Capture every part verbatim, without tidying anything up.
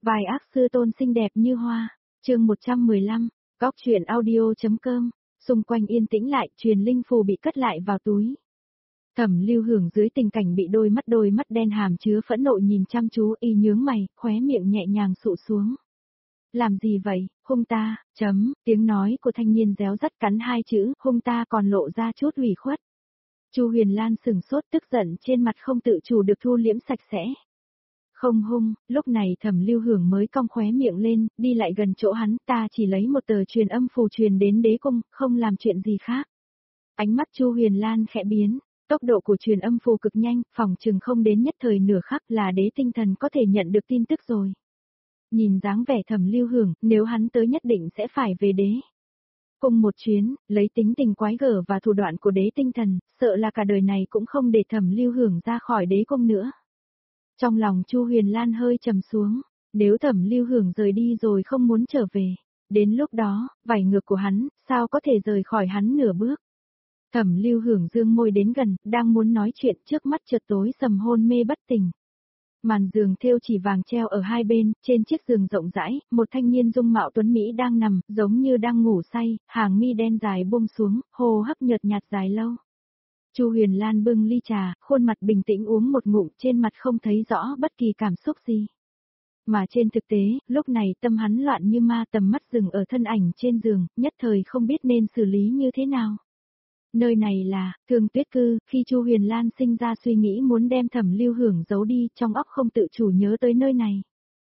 Vài ác sư tôn xinh đẹp như hoa, chương một trăm mười lăm, góc truyện audio.com, xung quanh yên tĩnh lại, truyền linh phù bị cất lại vào túi. Thẩm Lưu Hưởng dưới tình cảnh bị đôi mắt đôi mắt đen hàm chứa phẫn nộ nhìn chăm chú y nhướng mày, khóe miệng nhẹ nhàng sụ xuống. Làm gì vậy, hung ta, chấm, tiếng nói của thanh niên réo rắt cắn hai chữ, hung ta còn lộ ra chút ủy khuất. Chu Huyền Lan sừng sốt tức giận trên mặt không tự chủ được thu liễm sạch sẽ. Không hung, lúc này Thẩm Lưu Hưởng mới cong khóe miệng lên, đi lại gần chỗ hắn, ta chỉ lấy một tờ truyền âm phù truyền đến đế cung, không làm chuyện gì khác. Ánh mắt Chu Huyền Lan khẽ biến, tốc độ của truyền âm phù cực nhanh, phòng chừng không đến nhất thời nửa khắc là đế tinh thần có thể nhận được tin tức rồi. Nhìn dáng vẻ Thẩm Lưu Hưởng, nếu hắn tới nhất định sẽ phải về đế. Cùng một chuyến, lấy tính tình quái gở và thủ đoạn của đế tinh thần, sợ là cả đời này cũng không để Thẩm Lưu Hưởng ra khỏi đế cung nữa. Trong lòng Chu Huyền Lan hơi trầm xuống, nếu Thẩm Lưu Hưởng rời đi rồi không muốn trở về, đến lúc đó, vảy ngược của hắn, sao có thể rời khỏi hắn nửa bước. Thẩm Lưu Hưởng dương môi đến gần, đang muốn nói chuyện trước mắt chợt tối sầm hôn mê bất tỉnh. Màn giường thêu chỉ vàng treo ở hai bên, trên chiếc giường rộng rãi, một thanh niên dung mạo tuấn Mỹ đang nằm, giống như đang ngủ say, hàng mi đen dài buông xuống, hô hấp nhợt nhạt dài lâu. Chu Huyền Lan bưng ly trà, khuôn mặt bình tĩnh uống một ngụm, trên mặt không thấy rõ bất kỳ cảm xúc gì. Mà trên thực tế, lúc này tâm hắn loạn như ma, tầm mắt dừng ở thân ảnh trên giường, nhất thời không biết nên xử lý như thế nào. Nơi này là, Thương Tuyết Cư, khi Chu Huyền Lan sinh ra suy nghĩ muốn đem Thẩm Lưu Hưởng giấu đi, trong óc không tự chủ nhớ tới nơi này.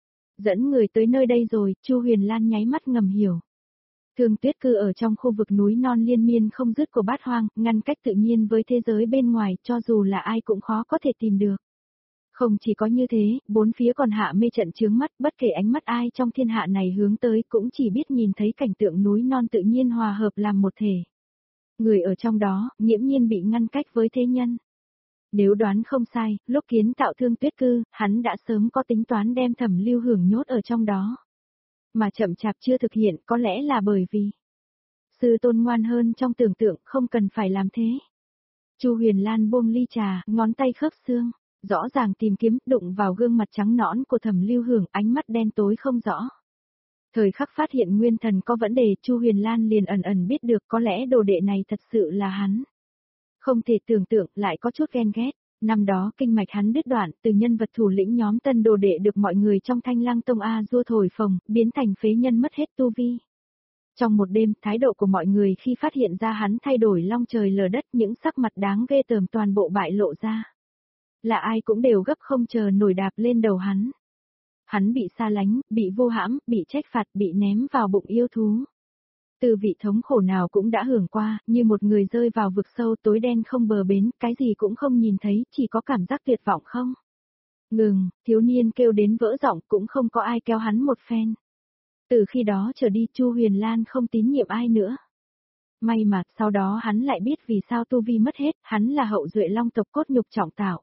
Dẫn người tới nơi đây rồi, Chu Huyền Lan nháy mắt ngầm hiểu. Thương Tuyết Cư ở trong khu vực núi non liên miên không dứt của Bát Hoang, ngăn cách tự nhiên với thế giới bên ngoài, cho dù là ai cũng khó có thể tìm được. Không chỉ có như thế, bốn phía còn hạ mê trận chướng mắt, bất kể ánh mắt ai trong thiên hạ này hướng tới cũng chỉ biết nhìn thấy cảnh tượng núi non tự nhiên hòa hợp làm một thể. Người ở trong đó, nghiễm nhiên bị ngăn cách với thế nhân. Nếu đoán không sai, lúc kiến tạo Thương Tuyết Cư, hắn đã sớm có tính toán đem Thẩm Lưu Hưởng nhốt ở trong đó. Mà chậm chạp chưa thực hiện, có lẽ là bởi vì sư tôn ngoan hơn trong tưởng tượng, không cần phải làm thế. Chu Huyền Lan buông ly trà, ngón tay khớp xương, rõ ràng tìm kiếm, đụng vào gương mặt trắng nõn của Thẩm Lưu Hưởng, ánh mắt đen tối không rõ. Thời khắc phát hiện nguyên thần có vấn đề, Chu Huyền Lan liền ẩn ẩn biết được có lẽ đồ đệ này thật sự là hắn. Không thể tưởng tượng, lại có chút ghen ghét. Năm đó kinh mạch hắn đứt đoạn, từ nhân vật thủ lĩnh nhóm tân đồ đệ được mọi người trong Thanh Lăng Tông A dua thổi phồng, biến thành phế nhân mất hết tu vi. Trong một đêm, thái độ của mọi người khi phát hiện ra hắn thay đổi long trời lở đất, những sắc mặt đáng ghê tởm toàn bộ bại lộ ra. Là ai cũng đều gấp không chờ nổi đạp lên đầu hắn. Hắn bị xa lánh, bị vô hãm, bị trách phạt, bị ném vào bụng yêu thú. Từ vị thống khổ nào cũng đã hưởng qua, như một người rơi vào vực sâu tối đen không bờ bến, cái gì cũng không nhìn thấy, chỉ có cảm giác tuyệt vọng không. Ngừng, thiếu niên kêu đến vỡ giọng, cũng không có ai kéo hắn một phen. Từ khi đó trở đi, Chu Huyền Lan không tín nhiệm ai nữa. May mà, sau đó hắn lại biết vì sao tu vi mất hết, hắn là hậu duệ long tộc cốt nhục trọng tạo.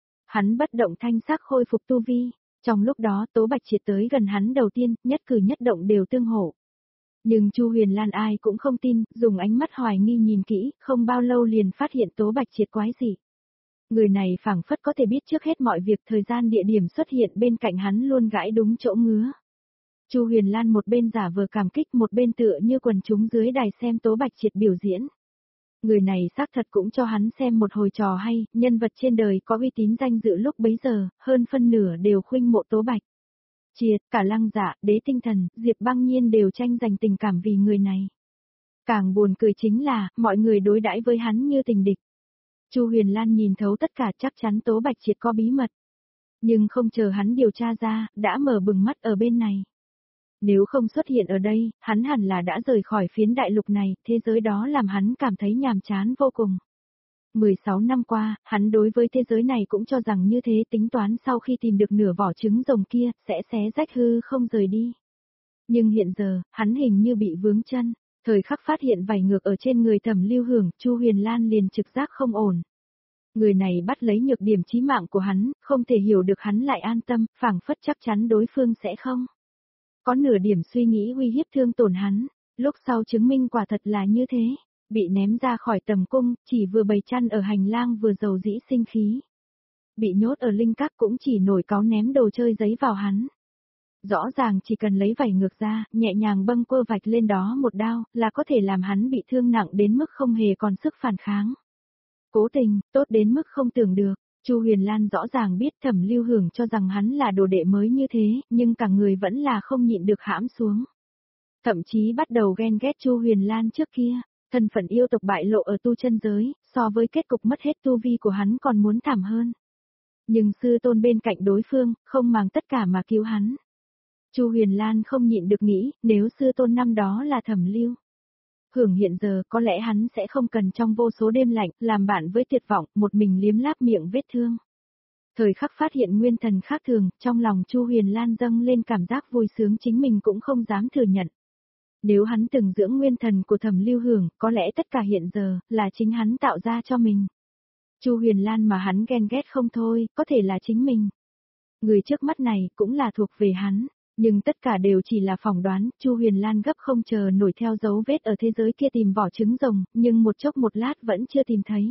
Hắn bất động thanh sắc khôi phục tu vi. Trong lúc đó Tố Bạch Triệt tới gần hắn đầu tiên, nhất cử nhất động đều tương hỗ. Nhưng Chu Huyền Lan ai cũng không tin, dùng ánh mắt hoài nghi nhìn kỹ, không bao lâu liền phát hiện Tố Bạch Triệt quái dị. Người này phảng phất có thể biết trước hết mọi việc, thời gian địa điểm xuất hiện bên cạnh hắn luôn gãi đúng chỗ ngứa. Chu Huyền Lan một bên giả vờ cảm kích, một bên tựa như quần chúng dưới đài xem Tố Bạch Triệt biểu diễn. Người này xác thật cũng cho hắn xem một hồi trò hay, nhân vật trên đời có uy tín danh dự lúc bấy giờ, hơn phân nửa đều khuynh mộ Tố Bạch Triệt, cả Lăng Dạ, Đế Tinh Thần, Diệp Băng Nhiên đều tranh giành tình cảm vì người này. Càng buồn cười chính là, mọi người đối đãi với hắn như tình địch. Chu Huyền Lan nhìn thấu tất cả, chắc chắn Tố Bạch Triệt có bí mật. Nhưng không chờ hắn điều tra ra, đã mở bừng mắt ở bên này. Nếu không xuất hiện ở đây, hắn hẳn là đã rời khỏi phiến đại lục này, thế giới đó làm hắn cảm thấy nhàm chán vô cùng. mười sáu năm qua, hắn đối với thế giới này cũng cho rằng như thế, tính toán sau khi tìm được nửa vỏ trứng rồng kia, sẽ xé rách hư không rời đi. Nhưng hiện giờ, hắn hình như bị vướng chân, thời khắc phát hiện vảy ngược ở trên người Thẩm Lưu Hưởng, Chu Huyền Lan liền trực giác không ổn. Người này bắt lấy nhược điểm chí mạng của hắn, không thể hiểu được hắn lại an tâm, phảng phất chắc chắn đối phương sẽ không có nửa điểm suy nghĩ uy hiếp thương tổn hắn, lúc sau chứng minh quả thật là như thế, bị ném ra khỏi tầm cung, chỉ vừa bày chăn ở hành lang vừa dầu dĩ sinh khí. Bị nhốt ở linh các cũng chỉ nổi cáu ném đồ chơi giấy vào hắn. Rõ ràng chỉ cần lấy vảy ngược ra, nhẹ nhàng bâng quơ vạch lên đó một đao, là có thể làm hắn bị thương nặng đến mức không hề còn sức phản kháng. Cố tình, tốt đến mức không tưởng được. Chu Huyền Lan rõ ràng biết Thẩm Lưu Hưởng cho rằng hắn là đồ đệ mới như thế, nhưng cả người vẫn là không nhịn được hãm xuống. Thậm chí bắt đầu ghen ghét Chu Huyền Lan trước kia, thân phận yêu tộc bại lộ ở tu chân giới, so với kết cục mất hết tu vi của hắn còn muốn thảm hơn. Nhưng sư tôn bên cạnh đối phương, không màng tất cả mà cứu hắn. Chu Huyền Lan không nhịn được nghĩ, nếu sư tôn năm đó là Thẩm Lưu Hưởng hiện giờ, có lẽ hắn sẽ không cần trong vô số đêm lạnh, làm bạn với tuyệt vọng, một mình liếm láp miệng vết thương. Thời khắc phát hiện nguyên thần khác thường, trong lòng Chu Huyền Lan dâng lên cảm giác vui sướng chính mình cũng không dám thừa nhận. Nếu hắn từng dưỡng nguyên thần của Thẩm Lưu Hưởng, có lẽ tất cả hiện giờ, là chính hắn tạo ra cho mình. Chu Huyền Lan mà hắn ghen ghét không thôi, có thể là chính mình. Người trước mắt này, cũng là thuộc về hắn. Nhưng tất cả đều chỉ là phỏng đoán, Chu Huyền Lan gấp không chờ nổi theo dấu vết ở thế giới kia tìm vỏ trứng rồng, nhưng một chốc một lát vẫn chưa tìm thấy.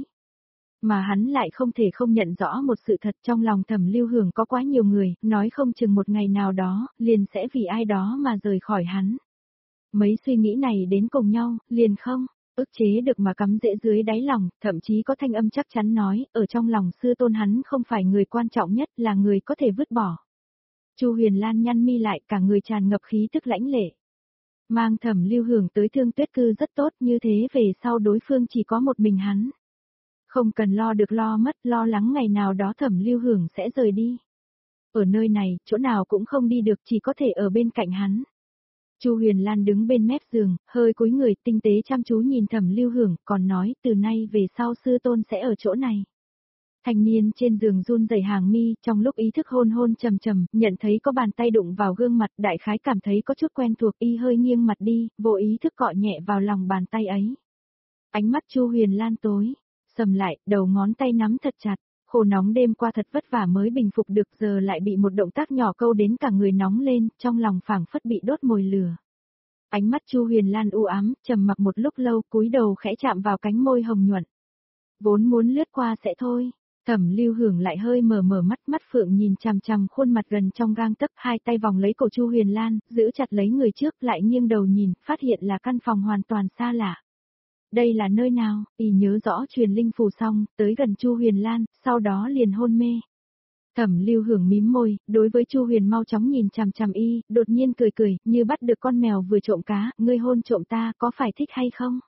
Mà hắn lại không thể không nhận rõ một sự thật trong lòng Thẩm Lưu Hưởng có quá nhiều người, nói không chừng một ngày nào đó, liền sẽ vì ai đó mà rời khỏi hắn. Mấy suy nghĩ này đến cùng nhau, liền không ức chế được mà cắm rễ dưới đáy lòng, thậm chí có thanh âm chắc chắn nói, ở trong lòng sư tôn hắn không phải người quan trọng nhất, là người có thể vứt bỏ. Chu Huyền Lan nhăn mi lại, cả người tràn ngập khí tức lãnh lệ. Mang Thẩm Lưu Hưởng tới Thương Tuyết Cư rất tốt, như thế về sau đối phương chỉ có một mình hắn. Không cần lo được lo mất, lo lắng ngày nào đó Thẩm Lưu Hưởng sẽ rời đi. Ở nơi này, chỗ nào cũng không đi được, chỉ có thể ở bên cạnh hắn. Chu Huyền Lan đứng bên mép giường, hơi cúi người tinh tế chăm chú nhìn Thẩm Lưu Hưởng, còn nói, từ nay về sau sư tôn sẽ ở chỗ này. Thanh niên trên giường run rẩy hàng mi, trong lúc ý thức hôn hôn trầm trầm, nhận thấy có bàn tay đụng vào gương mặt, đại khái cảm thấy có chút quen thuộc, y hơi nghiêng mặt đi, vô ý thức cọ nhẹ vào lòng bàn tay ấy. Ánh mắt Chu Huyền Lan tối sầm lại, đầu ngón tay nắm thật chặt, khô nóng đêm qua thật vất vả mới bình phục được, giờ lại bị một động tác nhỏ câu đến cả người nóng lên, trong lòng phảng phất bị đốt mồi lửa. Ánh mắt Chu Huyền Lan u ám, trầm mặc một lúc lâu, cúi đầu khẽ chạm vào cánh môi hồng nhuận. Vốn muốn lướt qua sẽ thôi. Thẩm Lưu Hưởng lại hơi mở mở mắt, mắt phượng nhìn chằm chằm khuôn mặt gần trong gang tấc, hai tay vòng lấy cổ Chu Huyền Lan, giữ chặt lấy người trước, lại nghiêng đầu nhìn, phát hiện là căn phòng hoàn toàn xa lạ. Đây là nơi nào? Y nhớ rõ truyền linh phù xong, tới gần Chu Huyền Lan, sau đó liền hôn mê. Thẩm Lưu Hưởng mím môi, đối với Chu Huyền mau chóng nhìn chằm chằm y, đột nhiên cười cười, như bắt được con mèo vừa trộm cá, ngươi hôn trộm ta, có phải thích hay không?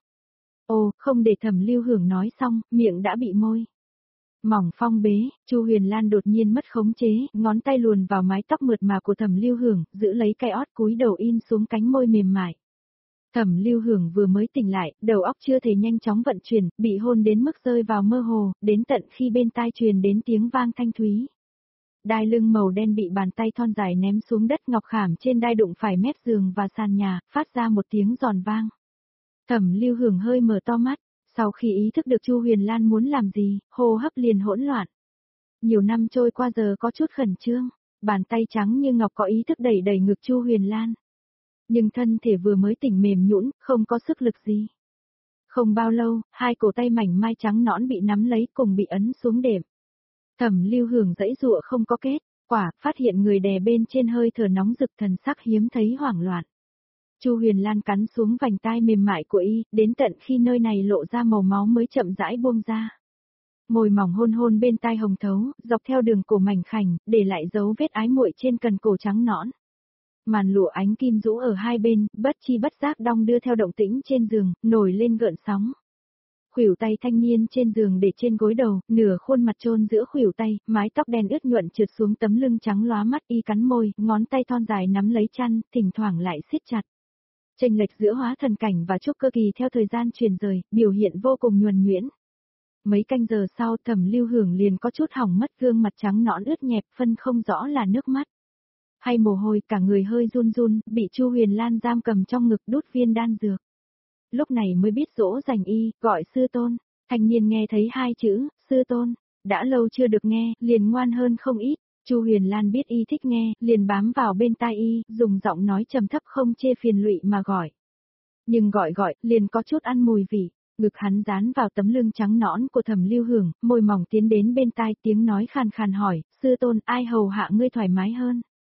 Ồ, không để Thẩm Lưu Hưởng nói xong, miệng đã bị môi mỏng phong bế. Chu Huyền Lan đột nhiên mất khống chế, ngón tay luồn vào mái tóc mượt mà của Thẩm Lưu Hưởng, giữ lấy cái ót cúi đầu in xuống cánh môi mềm mại. Thẩm Lưu Hưởng vừa mới tỉnh lại, đầu óc chưa thể nhanh chóng vận chuyển, bị hôn đến mức rơi vào mơ hồ, đến tận khi bên tai truyền đến tiếng vang thanh thúy. Đai lưng màu đen bị bàn tay thon dài ném xuống đất, ngọc khảm trên đai đụng phải mép giường và sàn nhà, phát ra một tiếng giòn vang. Thẩm Lưu Hưởng hơi mở to mắt, sau khi ý thức được Chu Huyền Lan muốn làm gì, hô hấp liền hỗn loạn. Nhiều năm trôi qua giờ có chút khẩn trương, bàn tay trắng như ngọc có ý thức đẩy đẩy ngực Chu Huyền Lan. Nhưng thân thể vừa mới tỉnh mềm nhũn, không có sức lực gì. Không bao lâu, hai cổ tay mảnh mai trắng nõn bị nắm lấy cùng bị ấn xuống đệm. Thẩm Lưu Hưởng dãy dụa không có kết, quả, phát hiện người đè bên trên hơi thở nóng rực, thần sắc hiếm thấy hoảng loạn. Chu Huyền Lan cắn xuống vành tai mềm mại của y, đến tận khi nơi này lộ ra màu máu mới chậm rãi buông ra. Môi mỏng hôn hôn bên tai hồng thấu, dọc theo đường cổ mảnh khảnh, để lại dấu vết ái muội trên cần cổ trắng nõn. Màn lụa ánh kim rũ ở hai bên, bất chi bất giác đong đưa theo động tĩnh trên giường, nổi lên gợn sóng. Khuỷu tay thanh niên trên giường để trên gối đầu, nửa khuôn mặt chôn giữa khuỷu tay, mái tóc đen ướt nhuận trượt xuống tấm lưng trắng lóa mắt, y cắn môi, ngón tay thon dài nắm lấy chăn, thỉnh thoảng lại siết chặt. Chênh lệch giữa hóa thần cảnh và trúc cơ kỳ theo thời gian truyền rời, biểu hiện vô cùng nhuần nhuyễn. Mấy canh giờ sau, Thẩm Lưu Hưởng liền có chút hỏng mất, gương mặt trắng nõn ướt nhẹp, phân không rõ là nước mắt hay mồ hôi, cả người hơi run run, bị Chu Huyền Lan giam cầm trong ngực đút viên đan dược. Lúc này mới biết dỗ dành y, gọi sư tôn. Thanh niên nghe thấy hai chữ, sư tôn, đã lâu chưa được nghe, liền ngoan hơn không ít. Chu Huyền Lan biết y thích nghe, liền bám vào bên tai y, dùng giọng nói trầm thấp không chê phiền lụy mà gọi. Nhưng gọi gọi, liền có chút ăn mùi vị, ngực hắn dán vào tấm lưng trắng nõn của Thẩm Lưu Hưởng, môi mỏng tiến đến bên tai, tiếng nói khàn khàn hỏi, sư tôn, ai hầu hạ ngươi thoải mái hơn?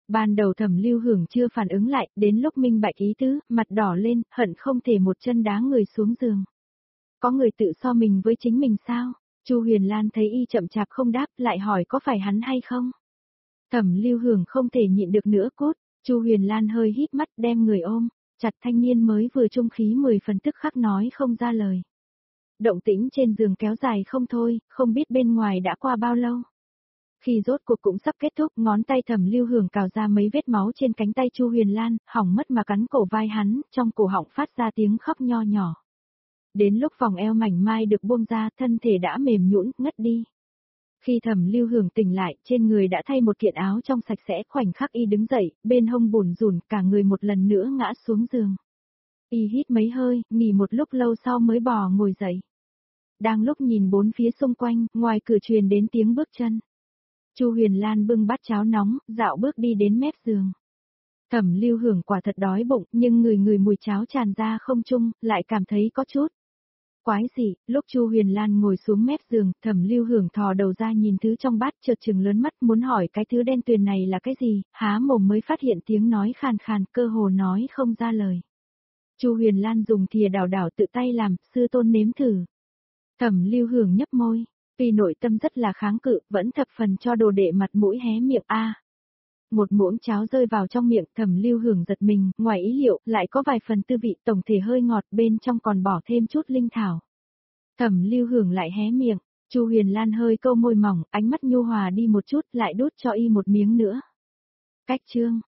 Ban đầu Thẩm Lưu Hưởng chưa phản ứng lại, đến lúc minh bạch ý tứ, mặt đỏ lên, hận không thể một chân đá người xuống giường. Có người tự so mình với chính mình sao? Chu Huyền Lan thấy y chậm chạp không đáp, lại hỏi có phải hắn hay không? Thẩm Lưu Hưởng không thể nhịn được nữa cốt, Chu Huyền Lan hơi híp mắt đem người ôm, chặt thanh niên mới vừa trung khí mười phần tức khắc nói không ra lời. Động tĩnh trên giường kéo dài không thôi, không biết bên ngoài đã qua bao lâu. Khi rốt cuộc cũng sắp kết thúc, ngón tay Thẩm Lưu Hưởng cào ra mấy vết máu trên cánh tay Chu Huyền Lan, hỏng mất mà cắn cổ vai hắn, trong cổ họng phát ra tiếng khóc nho nhỏ. Đến lúc vòng eo mảnh mai được buông ra, thân thể đã mềm nhũn, ngất đi. Khi Thẩm Lưu Hưởng tỉnh lại, trên người đã thay một kiện áo trong sạch sẽ, khoảnh khắc y đứng dậy, bên hông bủn rủn, cả người một lần nữa ngã xuống giường. Y hít mấy hơi, nghỉ một lúc lâu sau mới bò ngồi dậy. Đang lúc nhìn bốn phía xung quanh, ngoài cửa truyền đến tiếng bước chân. Chu Huyền Lan bưng bát cháo nóng, dạo bước đi đến mép giường. Thẩm Lưu Hưởng quả thật đói bụng, nhưng người người mùi cháo tràn ra không trung, lại cảm thấy có chút quái gì. Lúc Chu Huyền Lan ngồi xuống mép giường, Thẩm Lưu Hưởng thò đầu ra nhìn thứ trong bát, chợt trừng lớn mắt muốn hỏi cái thứ đen tuyền này là cái gì, há mồm mới phát hiện tiếng nói khàn khàn, cơ hồ nói không ra lời. Chu Huyền Lan dùng thìa đảo đảo tự tay làm, sư tôn nếm thử. Thẩm Lưu Hưởng nhấp môi, vì nội tâm rất là kháng cự, vẫn thập phần cho đồ đệ mặt mũi hé miệng a. Một muỗng cháo rơi vào trong miệng, Thẩm Lưu Hưởng giật mình, ngoài ý liệu, lại có vài phần tư vị tổng thể hơi ngọt, bên trong còn bỏ thêm chút linh thảo. Thẩm Lưu Hưởng lại hé miệng, Chu Huyền Lan hơi câu môi mỏng, ánh mắt nhu hòa đi một chút, lại đút cho y một miếng nữa. Cách chương